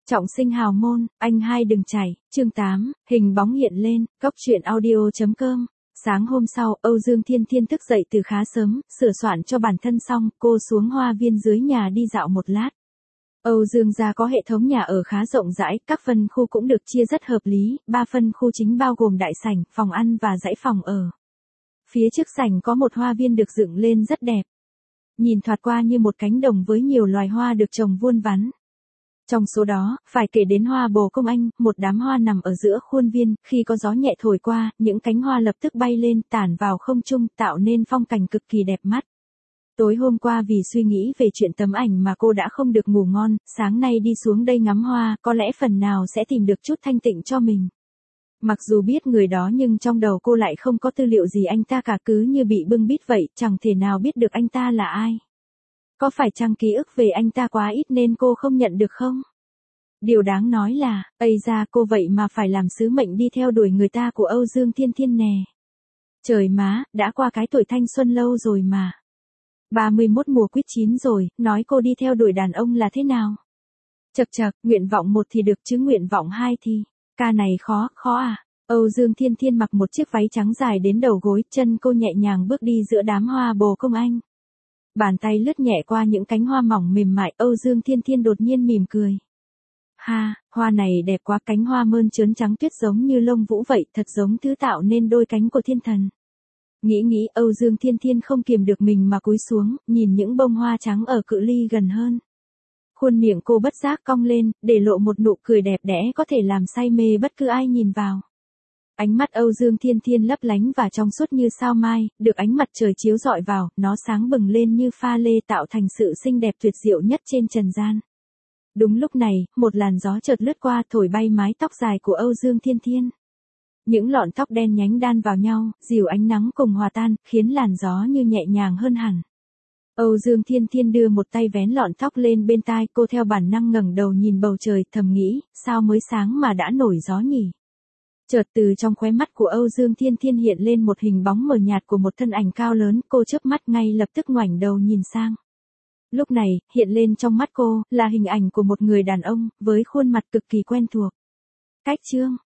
Trọng sinh hào môn, anh hai đừng chảy, chương 8, hình bóng hiện lên, góc truyện audio.com. Sáng hôm sau, Âu Dương Thiên Thiên thức dậy từ khá sớm, sửa soạn cho bản thân xong, cô xuống hoa viên dưới nhà đi dạo một lát. Âu Dương gia có hệ thống nhà ở khá rộng rãi, các phân khu cũng được chia rất hợp lý, 3 phân khu chính bao gồm đại sảnh, phòng ăn và dãy phòng ở. Phía trước sảnh có một hoa viên được dựng lên rất đẹp. Nhìn thoạt qua như một cánh đồng với nhiều loài hoa được trồng vuông vắn. Trong số đó, phải kể đến hoa bồ công anh, một đám hoa nằm ở giữa khuôn viên, khi có gió nhẹ thổi qua, những cánh hoa lập tức bay lên, tản vào không trung, tạo nên phong cảnh cực kỳ đẹp mắt. Tối hôm qua vì suy nghĩ về chuyện tấm ảnh mà cô đã không được ngủ ngon, sáng nay đi xuống đây ngắm hoa, có lẽ phần nào sẽ tìm được chút thanh tịnh cho mình. Mặc dù biết người đó nhưng trong đầu cô lại không có tư liệu gì anh ta cả, cứ như bị bưng bít vậy, chẳng thể nào biết được anh ta là ai. Có phải chăng ký ức về anh ta quá ít nên cô không nhận được không? Điều đáng nói là, ây da cô vậy mà phải làm sứ mệnh đi theo đuổi người ta của Âu Dương Thiên Thiên nè. Trời má, đã qua cái tuổi thanh xuân lâu rồi mà. 31 mùa quýt chín rồi, nói cô đi theo đuổi đàn ông là thế nào? Chậc chậc, nguyện vọng 1 thì được chứ nguyện vọng 2 thì, ca này khó à? Âu Dương Thiên Thiên mặc một chiếc váy trắng dài đến đầu gối, chân cô nhẹ nhàng bước đi giữa đám hoa bồ công anh. Bàn tay lướt nhẹ qua những cánh hoa mỏng mềm mại, Âu Dương Thiên Thiên đột nhiên mỉm cười. Ha, hoa này đẹp quá, cánh hoa mơn trớn trắng tuyết giống như lông vũ vậy, thật giống thứ tạo nên đôi cánh của thiên thần. Nghĩ Âu Dương Thiên Thiên không kiềm được mình mà cúi xuống, nhìn những bông hoa trắng ở cự ly gần hơn. Khuôn miệng cô bất giác cong lên, để lộ một nụ cười đẹp đẽ có thể làm say mê bất cứ ai nhìn vào. Ánh mắt Âu Dương Thiên Thiên lấp lánh và trong suốt như sao mai, được ánh mặt trời chiếu rọi vào, nó sáng bừng lên như pha lê tạo thành sự xinh đẹp tuyệt diệu nhất trên trần gian. Đúng lúc này, một làn gió chợt lướt qua thổi bay mái tóc dài của Âu Dương Thiên Thiên. Những lọn tóc đen nhánh đan vào nhau, dịu ánh nắng cùng hòa tan, khiến làn gió như nhẹ nhàng hơn hẳn. Âu Dương Thiên Thiên đưa một tay vén lọn tóc lên bên tai, cô theo bản năng ngẩng đầu nhìn bầu trời, thầm nghĩ, sao mới sáng mà đã nổi gió nhỉ? Chợt từ trong khóe mắt của Âu Dương Thiên Thiên hiện lên một hình bóng mờ nhạt của một thân ảnh cao lớn, cô chớp mắt ngay lập tức ngoảnh đầu nhìn sang. Lúc này, hiện lên trong mắt cô, là hình ảnh của một người đàn ông, với khuôn mặt cực kỳ quen thuộc. Cách chương